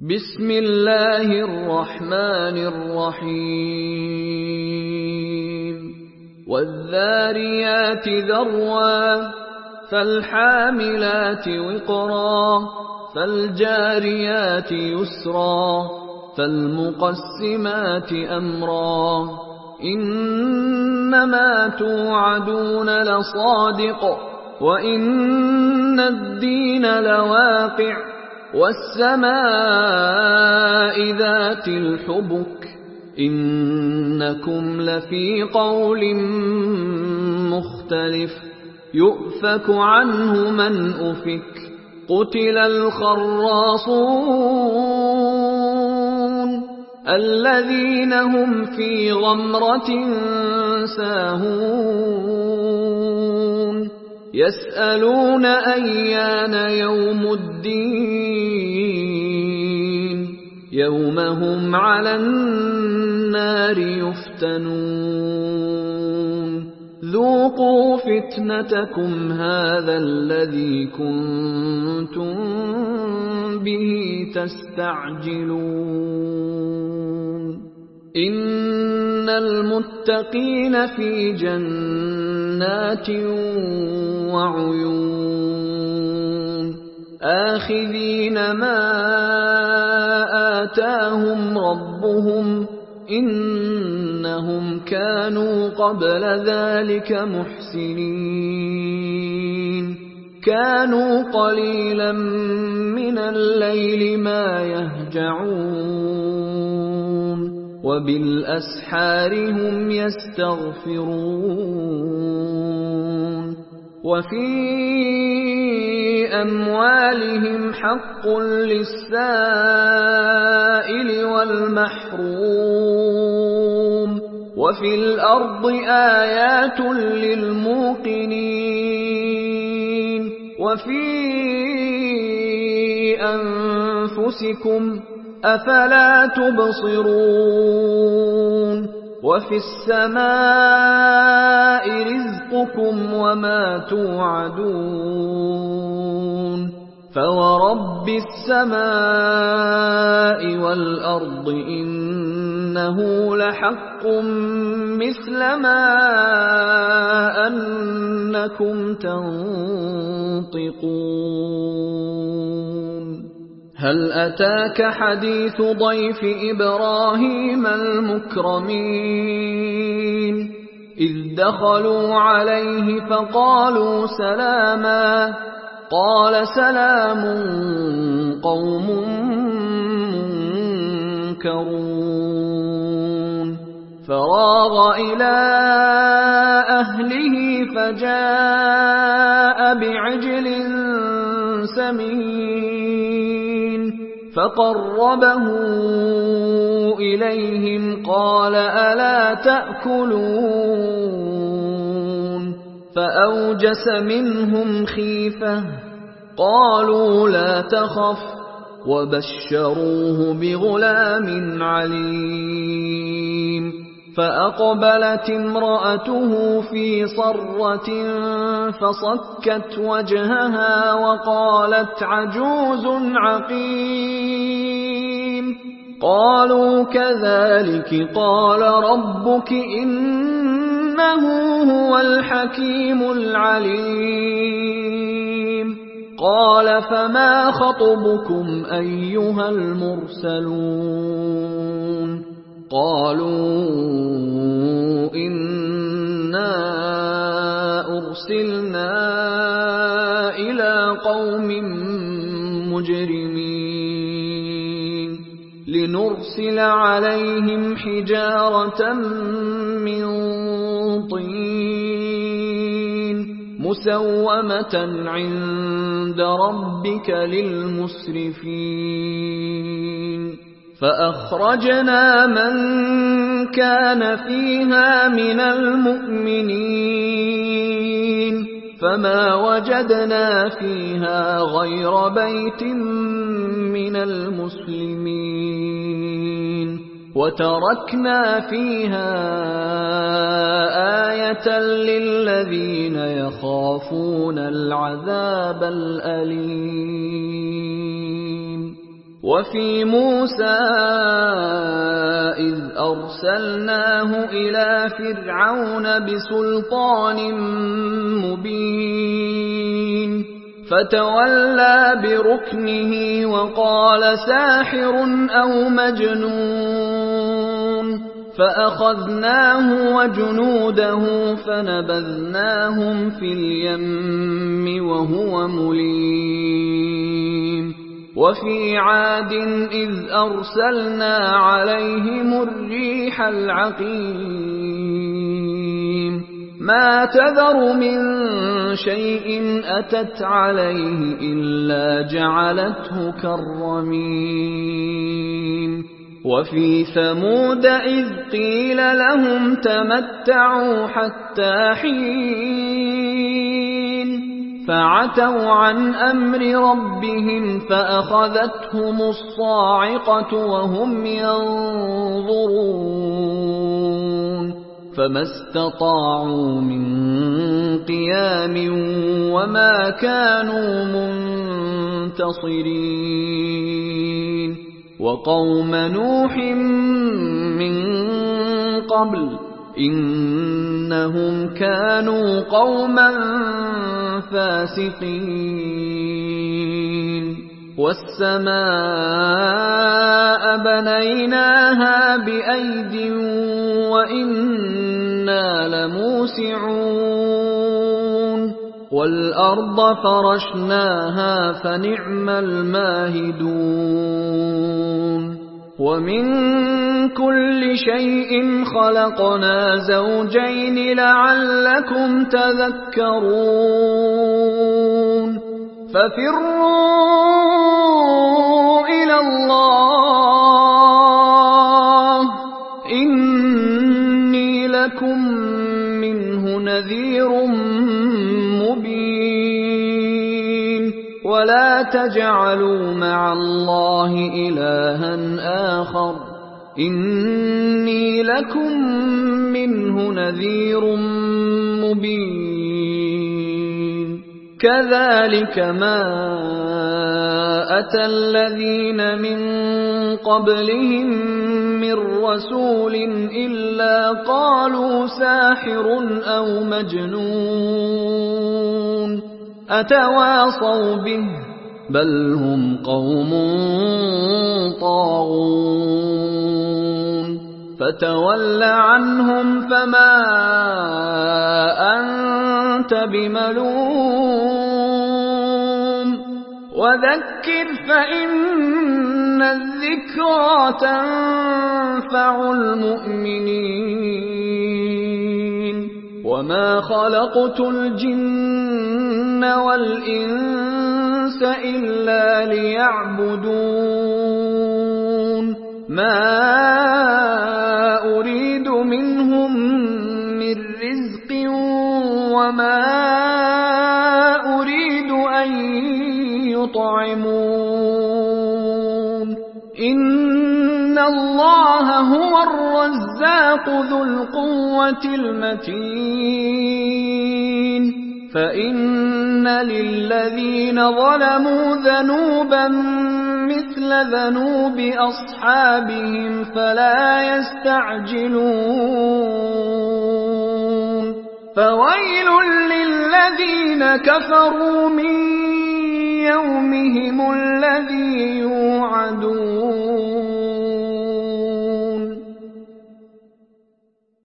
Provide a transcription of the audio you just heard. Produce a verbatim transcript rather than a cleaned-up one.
بسم الله الرحمن الرحيم والذاريات ذروا فالحاملات وقرا فالجاريات يسرا فالمقسمات أمرا إنما توعدون لصادق وإن الدين لواقع والسماء ذات الحبك إنكم لفي قول مختلف يؤفك عنه من أفك قتل الخراصون الذين هم في غمرة ساهون يسألون أيان يوم الدين يوم هم على النار يفتنون ذوقوا فتنتكم هذا الذي كنتم به تستعجلون إن المتقين في جنات وعيون آخذين ما آتاهم ربهم إنهم كانوا قبل ذلك محسنين كانوا قليلا من الليل ما يهجعون وبالأسحار هم يستغفرون وفي أموالهم حق للسائل والمحروم وفي الأرض آيات للموقنين وفي أنفسكم أفلا تبصرون وفي السماء رزقكم وما توعدون فورب السماء والأرض إنه لحق مثل ما أنكم تنطقون هل أتاك حديث ضيف إبراهيم المكرمين إذ دخلوا عليه فقالوا سلاما قال سلام قوم منكرون فراغ إلى أهله فجاء بعجل سمين فقربه إليهم قال ألا تأكلون فأوجس منهم خيفة قالوا لا تخف وبشروه بغلام عليم فأقبلت امرأته في صرة فصكت وجهها وقالت عجوز عقيم قالوا كذلك قال ربك إنه هو الحكيم العليم قال فما خطبكم أيها المرسلون قالوا إنا أرسلنا إلى قوم مجرمين لنرسل عليهم حجارة من طين مسومة عند ربك للمسرفين فأخرجنا من كان فيها من المؤمنين فما وجدنا فيها غير بيت من المسلمين وتركنا فيها آية للذين يخافون العذاب الأليم وفي موسى إذ أرسلناه إلى فرعون بسلطان مبين فتولى بركنه وقال ساحر أو مجنون فأخذناه وجنوده فنبذناهم في اليم وهو مليم وفي عاد إذ أرسلنا عليهم الريح العقيم ما تذر من شيء أتت عليه إلا جعلته كالرميم وفي ثمود إذ قيل لهم تمتعوا حتى حين فعتوا عن أمر ربهم فأخذتهم الصاعقة وهم ينظرون فما استطاعوا من قيام وما كانوا منتصرين وقوم نوح من قبل إنهم كانوا قوما فاسقين والسماء بنيناها بأيد وإنا لموسعون والأرض فرشناها فنعم الماهدون ومن كل شيء خلقنا زوجين لعلكم تذكرون ففروا إلى الله إني لكم منه نذير مبين ولا تجعلوا مع الله إلها آخر إني لكم منه نذير مبين كذلك ما أتى الذين من قبلهم من رسول إلا قالوا ساحر أو مجنون أتواصوا به بل هم قوم طاغون فتول عنهم فما أنت بملوم وذكر فإن الذكرى تنفع المؤمنين وما خلقت الجن والإنس إلا ليعبدون ما أريد منهم من رزق وما أريد أن يطعمون إن الله هو الرزاق ذو القوة المتين فإن للذين ظلموا ذنوبا مثل ذنوب أصحابهم فلا يستعجلون فويل للذين كفروا من يومهم الذي يوعدون